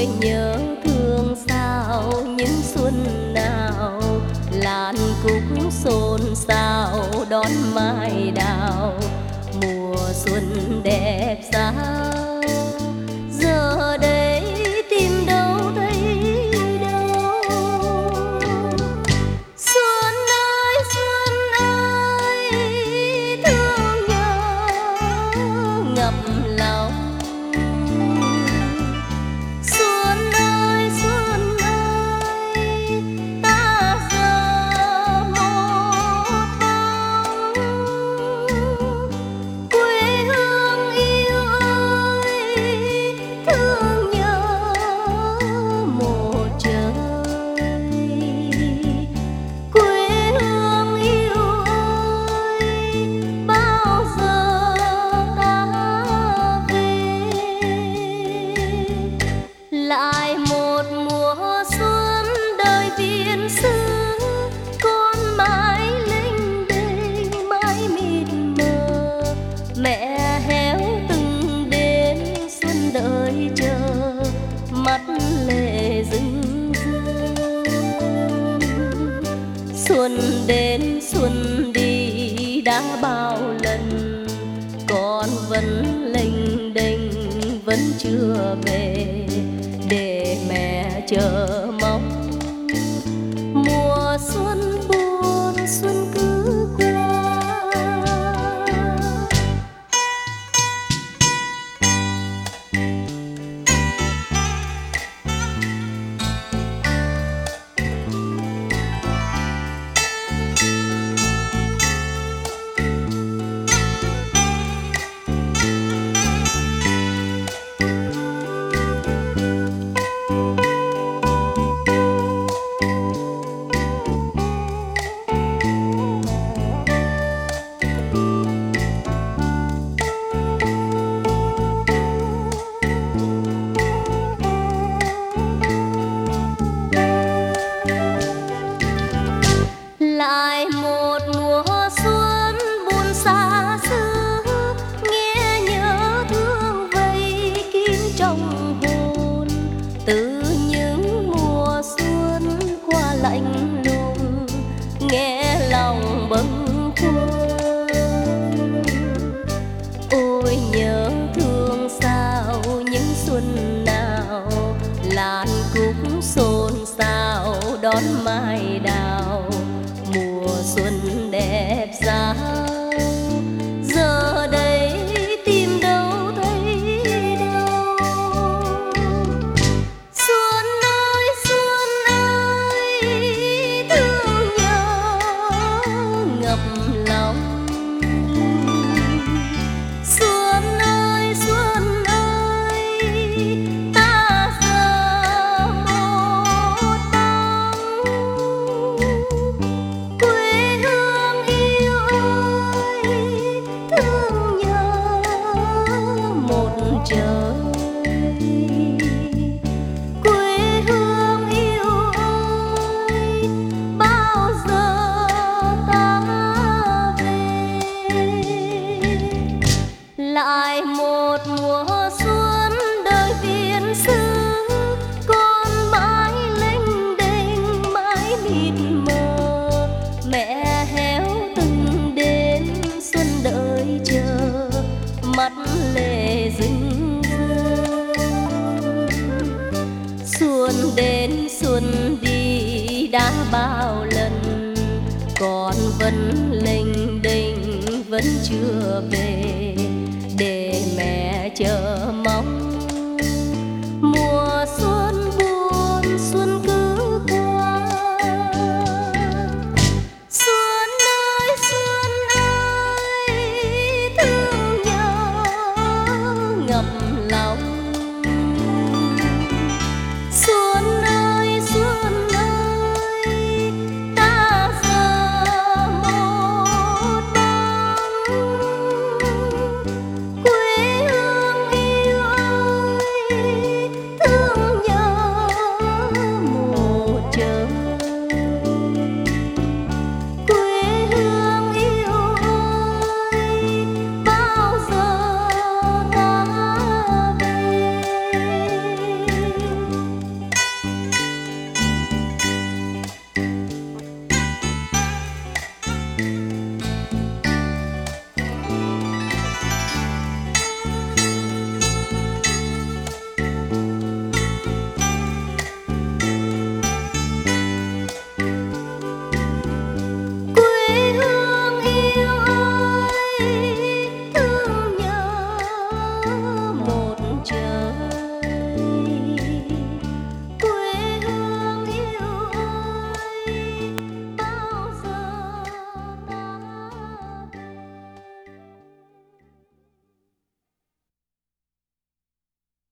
ôi nhớ thương sao những xuân nào làn cúc xôn xao đón mai đào. Mùa xuân đẹp giá giờ đây tìm đâu thấy đâu. Xuân ơi thương nhớ ngập lòng. Xuân ơi ta giờ một bóng. Quê hương yêu ơi thương nhớ một trời. Quê hương yêu ơi bao giờ ta về. Lại một mùa xuân đời biên xứ, con mãi lênh đênh mãi mịt mờ. Mẹ héo từng đến xuân đợi chờ, mắt lệ rưng rưng. Xuân đến xuân đi đã bao lần, con vẫn lênh đênh vẫn chưa về để mẹ chờ mong. Mùa xuân buồn xuân cứ qua. Lại một mùa xuân buồn xa xứ, nghe nhớ thương vây kín trong hồn. Từ những mùa xuân qua lạnh lùng, nghe lòng bâng khuâng. Ôi nhớ thương sao những xuân nào làn cúc xôn xao đón mai đào. Mùa xuân đẹp giá giờ đây tìm đâu thấy đâu. Xuân ơi thương nhớ ngập lòng. Xuân ơi ta giờ một bóng. Quê hương yêu ơi thương nhớ một trời. Quê hương yêu ơi bao giờ ta về. Lại một mùa xuân đời biên xứ, con mãi lênh đênh mãi mịt mờ. Mẹ héo từng đến xuân đợi chờ, mắt lệ rưng rưng. Xuân đến xuân đi đã bao lần, con vẫn lênh đênh vẫn chưa về để mẹ chờ mong.